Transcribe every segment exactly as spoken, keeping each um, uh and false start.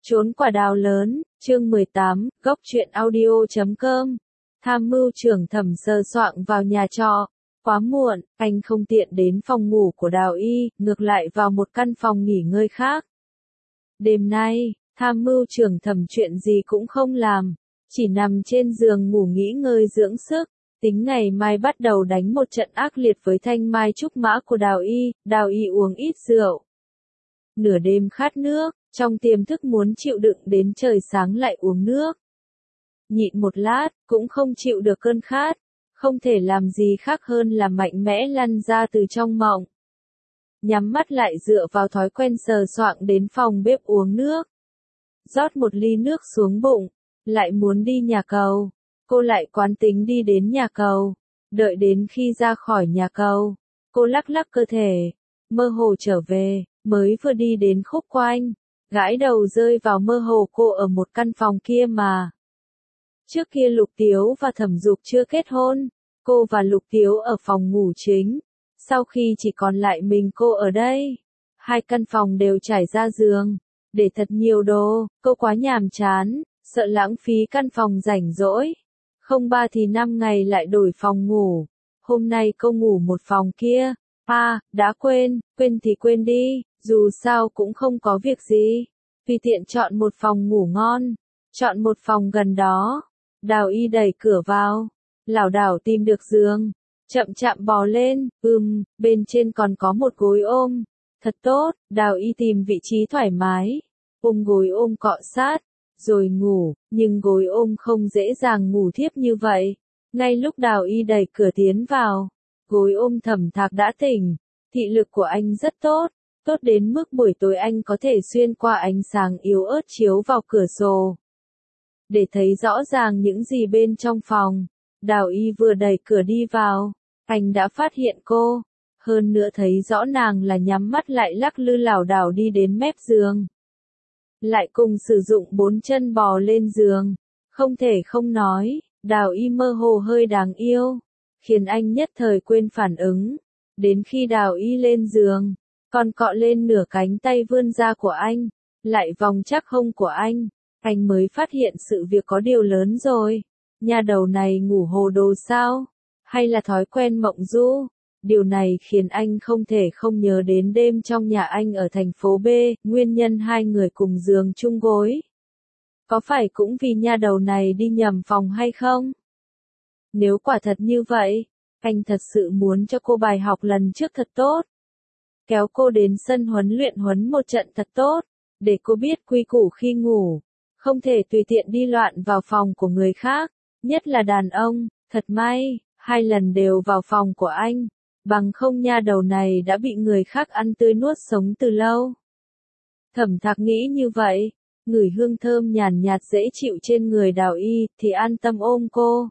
Trốn quả đào lớn, chương mười tám, góc truyện audio chấm com. Tham mưu trưởng Thẩm sờ soạng vào nhà trọ. Quá muộn, anh không tiện đến phòng ngủ của Đào Y, ngược lại vào một căn phòng nghỉ ngơi khác. Đêm nay, tham mưu trưởng Thẩm chuyện gì cũng không làm, chỉ nằm trên giường ngủ nghỉ ngơi dưỡng sức, tính ngày mai bắt đầu đánh một trận ác liệt với thanh mai trúc mã của Đào Y. Đào Y uống ít rượu. Nửa đêm khát nước, trong tiềm thức muốn chịu đựng đến trời sáng lại uống nước. Nhịn một lát, cũng không chịu được cơn khát, không thể làm gì khác hơn là mạnh mẽ lăn ra từ trong mộng. Nhắm mắt lại dựa vào thói quen sờ soạng đến phòng bếp uống nước. Rót một ly nước xuống bụng, lại muốn đi nhà cầu. Cô lại quán tính đi đến nhà cầu. Đợi đến khi ra khỏi nhà cầu, cô lắc lắc cơ thể, mơ hồ trở về, mới vừa đi đến khúc quanh. Gãi đầu rơi vào mơ hồ cô ở một căn phòng kia mà. Trước kia Lục Tiếu và Thẩm Dục chưa kết hôn, cô và Lục Tiếu ở phòng ngủ chính. Sau khi chỉ còn lại mình cô ở đây, hai căn phòng đều trải ra giường, để thật nhiều đồ, cô quá nhàm chán, sợ lãng phí căn phòng rảnh rỗi. Không ba thì năm ngày lại đổi phòng ngủ. Hôm nay cô ngủ một phòng kia. À, đã quên, quên thì quên đi, dù sao cũng không có việc gì. Vì tiện chọn một phòng ngủ ngon, chọn một phòng gần đó. Đào Y đẩy cửa vào, lảo đảo tìm được giường, chậm chậm bò lên, ừm, bên trên còn có một gối ôm. Thật tốt, Đào Y tìm vị trí thoải mái, ôm gối ôm cọ sát, rồi ngủ, nhưng gối ôm không dễ dàng ngủ thiếp như vậy. Ngay lúc Đào Y đẩy cửa tiến vào, gối ôm Thẩm Thạc đã tỉnh, thị lực của anh rất tốt, tốt đến mức buổi tối anh có thể xuyên qua ánh sáng yếu ớt chiếu vào cửa sổ, để thấy rõ ràng những gì bên trong phòng. Đào Y vừa đẩy cửa đi vào, anh đã phát hiện cô, hơn nữa thấy rõ nàng là nhắm mắt lại lắc lư lảo đảo đi đến mép giường. Lại cùng sử dụng bốn chân bò lên giường, không thể không nói, Đào Y mơ hồ hơi đáng yêu, khiến anh nhất thời quên phản ứng. Đến khi Đào Y lên giường, còn cọ lên nửa cánh tay vươn ra của anh, lại vòng chắc hông của anh, anh mới phát hiện sự việc có điều lớn rồi. Nhà đầu này ngủ hồ đồ sao? Hay là thói quen mộng du? Điều này khiến anh không thể không nhớ đến đêm trong nhà anh ở thành phố B, nguyên nhân hai người cùng giường chung gối. Có phải cũng vì nhà đầu này đi nhầm phòng hay không? Nếu quả thật như vậy, anh thật sự muốn cho cô bài học lần trước thật tốt. Kéo cô đến sân huấn luyện huấn một trận thật tốt, để cô biết quy củ khi ngủ. Không thể tùy tiện đi loạn vào phòng của người khác, nhất là đàn ông. Thật may, hai lần đều vào phòng của anh, bằng không nha đầu này đã bị người khác ăn tươi nuốt sống từ lâu. Thẩm Thạc nghĩ như vậy, ngửi hương thơm nhàn nhạt dễ chịu trên người Đào Y, thì an tâm ôm cô.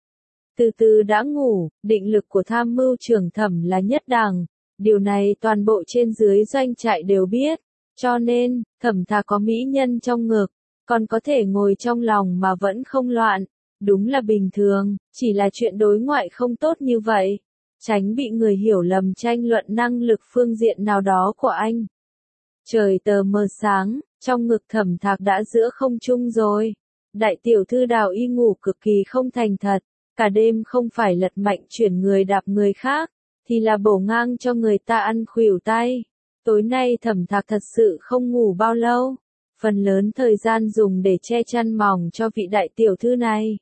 Từ từ đã ngủ, định lực của tham mưu trưởng Thẩm là nhất đẳng, điều này toàn bộ trên dưới doanh trại đều biết, cho nên, Thẩm Thạc có mỹ nhân trong ngực, còn có thể ngồi trong lòng mà vẫn không loạn, đúng là bình thường, chỉ là chuyện đối ngoại không tốt như vậy, tránh bị người hiểu lầm tranh luận năng lực phương diện nào đó của anh. Trời tờ mờ sáng, trong ngực Thẩm Thạc đã giữa không trung rồi. Đại tiểu thư Đào Y ngủ cực kỳ không thành thật, cả đêm không phải lật mạnh chuyển người đạp người khác, thì là bổ ngang cho người ta ăn khuỷu tay. Tối nay Thẩm Thạc thật sự không ngủ bao lâu, phần lớn thời gian dùng để che chăn mỏng cho vị đại tiểu thư này.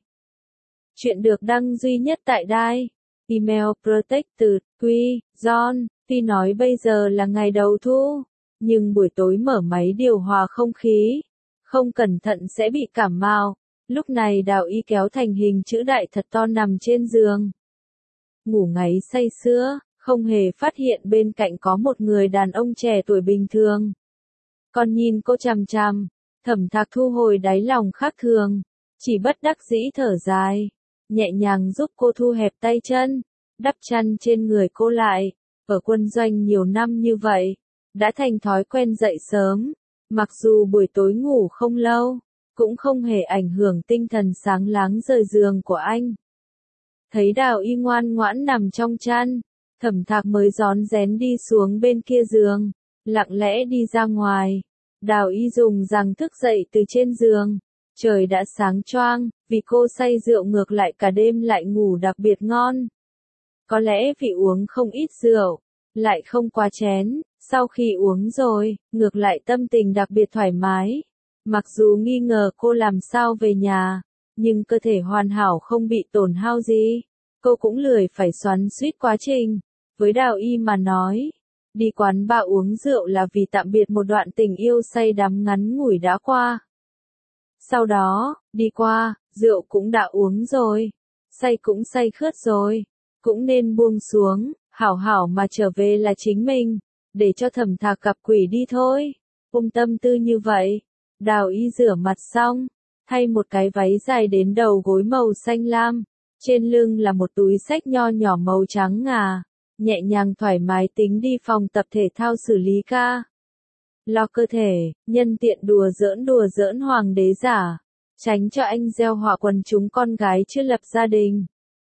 Chuyện được đăng duy nhất tại đài Email Protected, Quy, John. Tuy nói bây giờ là ngày đầu thu, nhưng buổi tối mở máy điều hòa không khí, không cẩn thận sẽ bị cảm mạo. Lúc này Đào Y kéo thành hình chữ đại thật to nằm trên giường, ngủ ngáy say sưa, không hề phát hiện bên cạnh có một người đàn ông trẻ tuổi bình thường. Còn nhìn cô chằm chằm, Thẩm Thạc thu hồi đáy lòng khác thường, chỉ bất đắc dĩ thở dài, nhẹ nhàng giúp cô thu hẹp tay chân, đắp chăn trên người cô lại. Ở quân doanh nhiều năm như vậy, đã thành thói quen dậy sớm, mặc dù buổi tối ngủ không lâu, cũng không hề ảnh hưởng tinh thần sáng láng rời giường của anh. Thấy Đào Y ngoan ngoãn nằm trong chăn, Thẩm Thạc mới rón rén đi xuống bên kia giường, lặng lẽ đi ra ngoài. Đào Y dùng rằng thức dậy từ trên giường. Trời đã sáng choang, vì cô say rượu ngược lại cả đêm lại ngủ đặc biệt ngon. Có lẽ vì uống không ít rượu, lại không quá chén, sau khi uống rồi, ngược lại tâm tình đặc biệt thoải mái. Mặc dù nghi ngờ cô làm sao về nhà, nhưng cơ thể hoàn hảo không bị tổn hao gì. Cô cũng lười phải xoắn xuýt quá trình. Với Đào Y mà nói, đi quán bar uống rượu là vì tạm biệt một đoạn tình yêu say đắm ngắn ngủi đã qua. Sau đó, đi qua, rượu cũng đã uống rồi, say cũng say khướt rồi, cũng nên buông xuống, hảo hảo mà trở về là chính mình, để cho Thẩm Thạc gặp quỷ đi thôi. Ôm tâm tư như vậy, Đào Y rửa mặt xong, thay một cái váy dài đến đầu gối màu xanh lam, trên lưng là một túi xách nho nhỏ màu trắng ngà, nhẹ nhàng thoải mái tính đi phòng tập thể thao xử lý ca. Lo cơ thể, nhân tiện đùa giỡn đùa giỡn hoàng đế giả, tránh cho anh gieo họa quần chúng con gái chưa lập gia đình.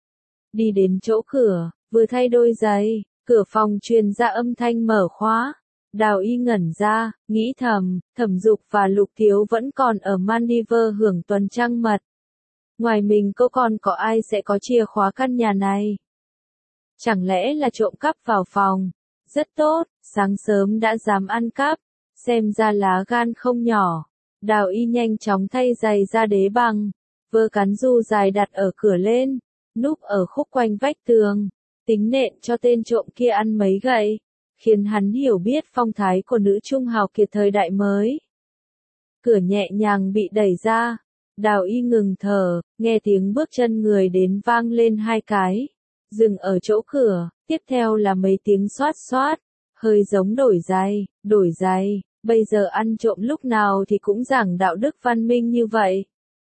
Đi đến chỗ cửa, vừa thay đôi giày, cửa phòng truyền ra âm thanh mở khóa. Đào Y ngẩn ra, nghĩ thầm, Thẩm Dục và Lục Thiếu vẫn còn ở Maldives hưởng tuần trăng mật. Ngoài mình cô còn có ai sẽ có chìa khóa căn nhà này? Chẳng lẽ là trộm cắp vào phòng? Rất tốt, sáng sớm đã dám ăn cắp, xem ra lá gan không nhỏ. Đào Y nhanh chóng thay giày ra đế bằng, vơ cán du dài đặt ở cửa lên, núp ở khúc quanh vách tường, tính nện cho tên trộm kia ăn mấy gậy, khiến hắn hiểu biết phong thái của nữ trung hào kiệt thời đại mới. Cửa nhẹ nhàng bị đẩy ra, Đào Y ngừng thở, nghe tiếng bước chân người đến vang lên hai cái, dừng ở chỗ cửa, tiếp theo là mấy tiếng xoát xoát, hơi giống đổi giày, đổi giày, bây giờ ăn trộm lúc nào thì cũng giảng đạo đức văn minh như vậy.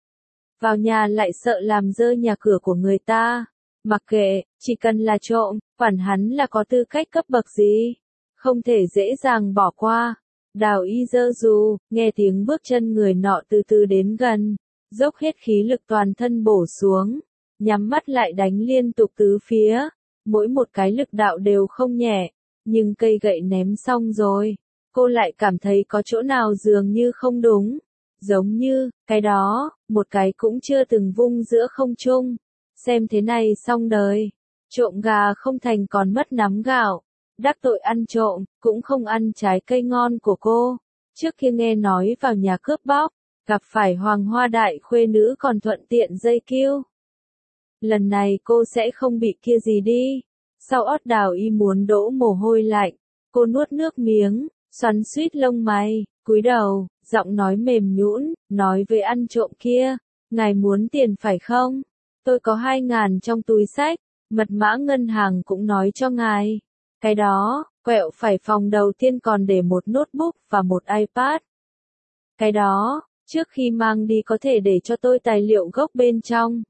Vào nhà lại sợ làm dơ nhà cửa của người ta, mặc kệ, chỉ cần là trộm, quản hắn là có tư cách cấp bậc gì, không thể dễ dàng bỏ qua. Đào Y giơ dù, nghe tiếng bước chân người nọ từ từ đến gần, dốc hết khí lực toàn thân bổ xuống, nhắm mắt lại đánh liên tục tứ phía, mỗi một cái lực đạo đều không nhẹ, nhưng cây gậy ném xong rồi, cô lại cảm thấy có chỗ nào dường như không đúng, giống như, cái đó, một cái cũng chưa từng vung giữa không trung, xem thế này xong đời, trộm gà không thành còn mất nắm gạo, đắc tội ăn trộm, cũng không ăn trái cây ngon của cô, trước kia nghe nói vào nhà cướp bóc, gặp phải Hoàng Hoa Đại khuê nữ còn thuận tiện dây kiêu. Lần này cô sẽ không bị kia gì đi. Sau ót Đào Y muốn đổ mồ hôi lạnh, cô nuốt nước miếng, xoắn xuýt lông mày, cúi đầu, giọng nói mềm nhũn, nói với ăn trộm kia, ngài muốn tiền phải không? Tôi có hai ngàn trong túi xách, mật mã ngân hàng cũng nói cho ngài. Cái đó, quẹo phải phòng đầu tiên còn để một notebook và một iPad. Cái đó, trước khi mang đi có thể để cho tôi tài liệu gốc bên trong.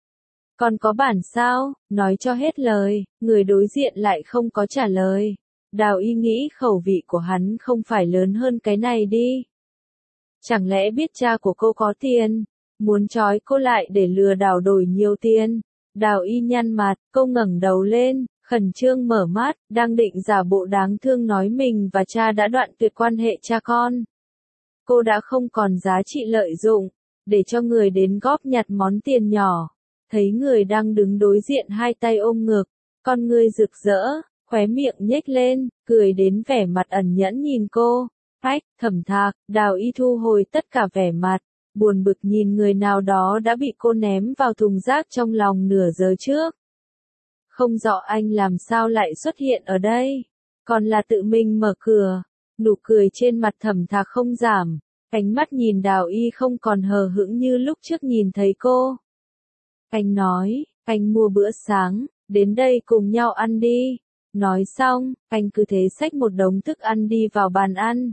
Còn có bản sao, nói cho hết lời, người đối diện lại không có trả lời. Đào Y nghĩ khẩu vị của hắn không phải lớn hơn cái này đi. Chẳng lẽ biết cha của cô có tiền, muốn trói cô lại để lừa đảo đổi nhiều tiền. Đào Y nhăn mặt, cô ngẩng đầu lên, khẩn trương mở mắt, đang định giả bộ đáng thương nói mình và cha đã đoạn tuyệt quan hệ cha con. Cô đã không còn giá trị lợi dụng, để cho người đến góp nhặt món tiền nhỏ. Thấy người đang đứng đối diện hai tay ôm ngực, con ngươi rực rỡ, khóe miệng nhếch lên, cười đến vẻ mặt ẩn nhẫn nhìn cô. Ách, Thẩm Thạc, Đào Y thu hồi tất cả vẻ mặt, buồn bực nhìn người nào đó đã bị cô ném vào thùng rác trong lòng nửa giờ trước. Không rõ anh làm sao lại xuất hiện ở đây, còn là tự mình mở cửa. Nụ cười trên mặt Thẩm Thạc không giảm, ánh mắt nhìn Đào Y không còn hờ hững như lúc trước nhìn thấy cô. Anh nói, anh mua bữa sáng, đến đây cùng nhau ăn đi. Nói xong, anh cứ thế xách một đống thức ăn đi vào bàn ăn.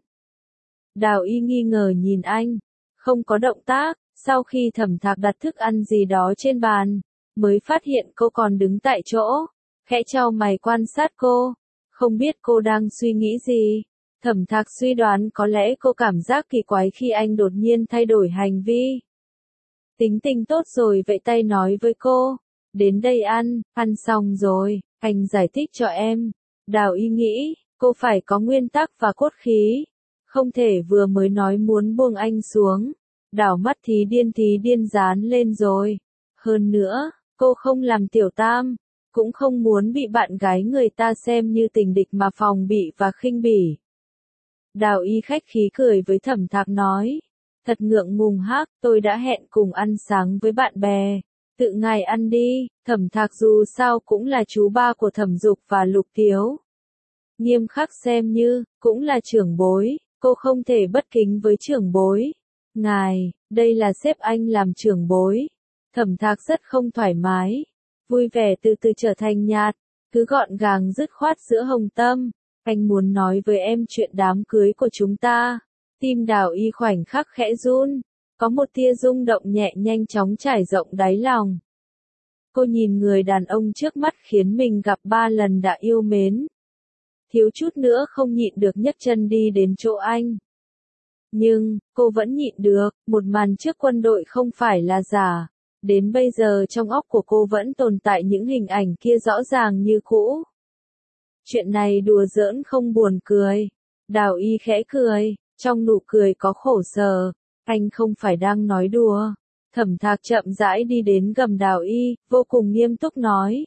Đào Y nghi ngờ nhìn anh, không có động tác, sau khi Thẩm Thạc đặt thức ăn gì đó trên bàn, mới phát hiện cô còn đứng tại chỗ, khẽ chau mày quan sát cô, không biết cô đang suy nghĩ gì. Thẩm Thạc suy đoán có lẽ cô cảm giác kỳ quái khi anh đột nhiên thay đổi hành vi. Tính tình tốt rồi vậy tay nói với cô, đến đây ăn, ăn xong rồi, anh giải thích cho em. Đào Y nghĩ, cô phải có nguyên tắc và cốt khí, Không thể vừa mới nói muốn buông anh xuống, đảo mắt thì điên thì điên dán lên rồi. Hơn nữa, cô không làm tiểu tam, cũng không muốn bị bạn gái người ta xem như tình địch mà phòng bị và khinh bỉ. Đào Y khách khí cười với Thẩm Thạc nói, thật ngượng ngùng hắc, tôi đã hẹn cùng ăn sáng với bạn bè, tự ngài ăn đi. Thẩm Thạc dù sao cũng là chú ba của Thẩm Dục và Lục Tiếu. Nghiêm khắc xem như, cũng là trưởng bối, cô không thể bất kính với trưởng bối. Ngài, đây là sếp anh làm trưởng bối. Thẩm Thạc rất không thoải mái, vui vẻ từ từ trở thành nhạt, cứ gọn gàng dứt khoát giữa Hồng Tâm. Anh muốn nói với em chuyện đám cưới của chúng ta. Tim Đào Y khoảnh khắc khẽ run, có một tia rung động nhẹ nhanh chóng trải rộng đáy lòng. Cô nhìn người đàn ông trước mắt khiến mình gặp ba lần đã yêu mến. Thiếu chút nữa không nhịn được nhấc chân đi đến chỗ anh. Nhưng, cô vẫn nhịn được, một màn trước quân đội không phải là giả. Đến bây giờ trong óc của cô vẫn tồn tại những hình ảnh kia rõ ràng như cũ. Chuyện này đùa giỡn không buồn cười. Đào Y khẽ cười, trong nụ cười có khổ sở. Anh không phải đang nói đùa. Thẩm Thạc chậm rãi đi đến gầm Đào Y, vô cùng nghiêm túc nói.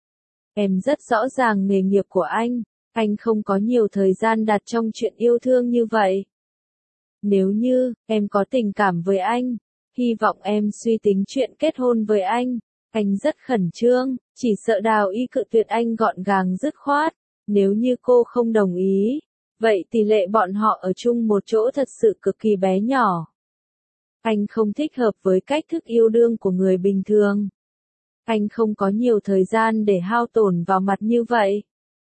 Em rất rõ ràng nghề nghiệp của anh, anh không có nhiều thời gian đặt trong chuyện yêu thương như vậy. Nếu như, em có tình cảm với anh, hy vọng em suy tính chuyện kết hôn với anh. Anh rất khẩn trương, chỉ sợ Đào Y cự tuyệt anh gọn gàng dứt khoát. Nếu như cô không đồng ý, vậy tỷ lệ bọn họ ở chung một chỗ thật sự cực kỳ bé nhỏ. Anh không thích hợp với cách thức yêu đương của người bình thường. Anh không có nhiều thời gian để hao tổn vào mặt như vậy.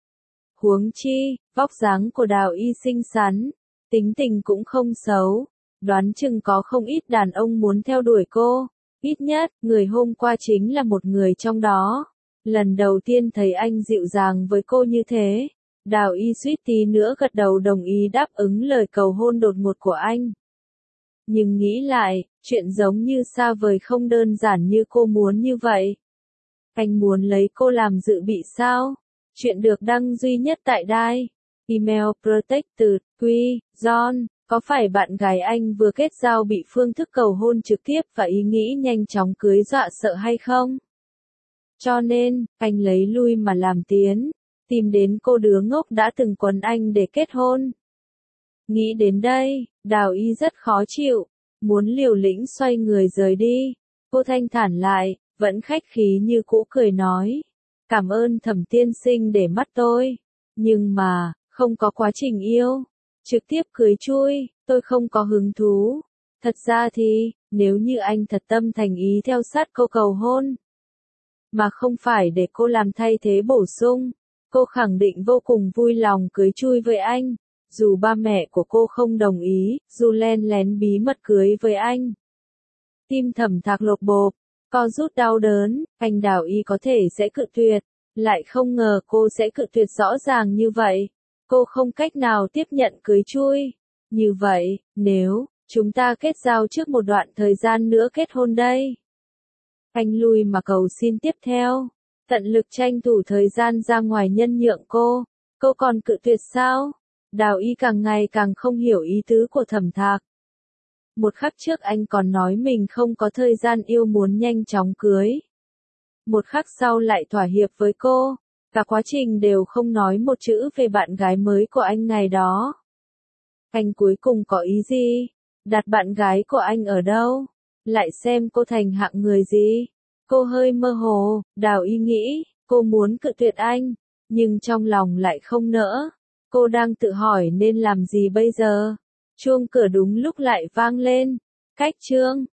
Huống chi, vóc dáng của Đào Y xinh xắn, tính tình cũng không xấu, đoán chừng có không ít đàn ông muốn theo đuổi cô. Ít nhất, người hôm qua chính là một người trong đó. Lần đầu tiên thấy anh dịu dàng với cô như thế, Đào Y suýt tí nữa gật đầu đồng ý đáp ứng lời cầu hôn đột ngột của anh. Nhưng nghĩ lại, chuyện giống như xa vời không đơn giản như cô muốn như vậy. Anh muốn lấy cô làm dự bị sao? Chuyện được đăng duy nhất tại đài. Email Protected, Quy, John, có phải bạn gái anh vừa kết giao bị phương thức cầu hôn trực tiếp và ý nghĩ nhanh chóng cưới dọa sợ hay không? Cho nên, anh lấy lui mà làm tiến, tìm đến cô đứa ngốc đã từng quấn anh để kết hôn. Nghĩ đến đây, Đào Y rất khó chịu, muốn liều lĩnh xoay người rời đi. Cô thanh thản lại, vẫn khách khí như cũ cười nói. Cảm ơn Thẩm tiên sinh để mắt tôi. Nhưng mà, không có quá trình yêu. Trực tiếp cưới chui, tôi không có hứng thú. Thật ra thì, nếu như anh thật tâm thành ý theo sát cô cầu hôn, mà không phải để cô làm thay thế bổ sung, cô khẳng định vô cùng vui lòng cưới chui với anh. Dù ba mẹ của cô không đồng ý, dù len lén bí mật cưới với anh. Tim Thẩm Thạc lột bộp, co rút đau đớn, anh Đào Y có thể sẽ cự tuyệt, lại không ngờ cô sẽ cự tuyệt rõ ràng như vậy. Cô không cách nào tiếp nhận cưới chui. Như vậy, nếu chúng ta kết giao trước một đoạn thời gian nữa kết hôn đây. Anh lui mà cầu xin tiếp theo, tận lực tranh thủ thời gian ra ngoài nhân nhượng cô. Cô còn cự tuyệt sao? Đào Y càng ngày càng không hiểu ý tứ của Thẩm Thạc. Một khắc trước anh còn nói mình không có thời gian yêu muốn nhanh chóng cưới. Một khắc sau lại thỏa hiệp với cô. Cả quá trình đều không nói một chữ về bạn gái mới của anh ngày đó. Anh cuối cùng có ý gì? Đặt bạn gái của anh ở đâu? Lại xem cô thành hạng người gì? Cô hơi mơ hồ, Đào Y nghĩ, cô muốn cự tuyệt anh, nhưng trong lòng lại không nỡ. Cô đang tự hỏi nên làm gì bây giờ? Chuông cửa đúng lúc lại vang lên. Cách chương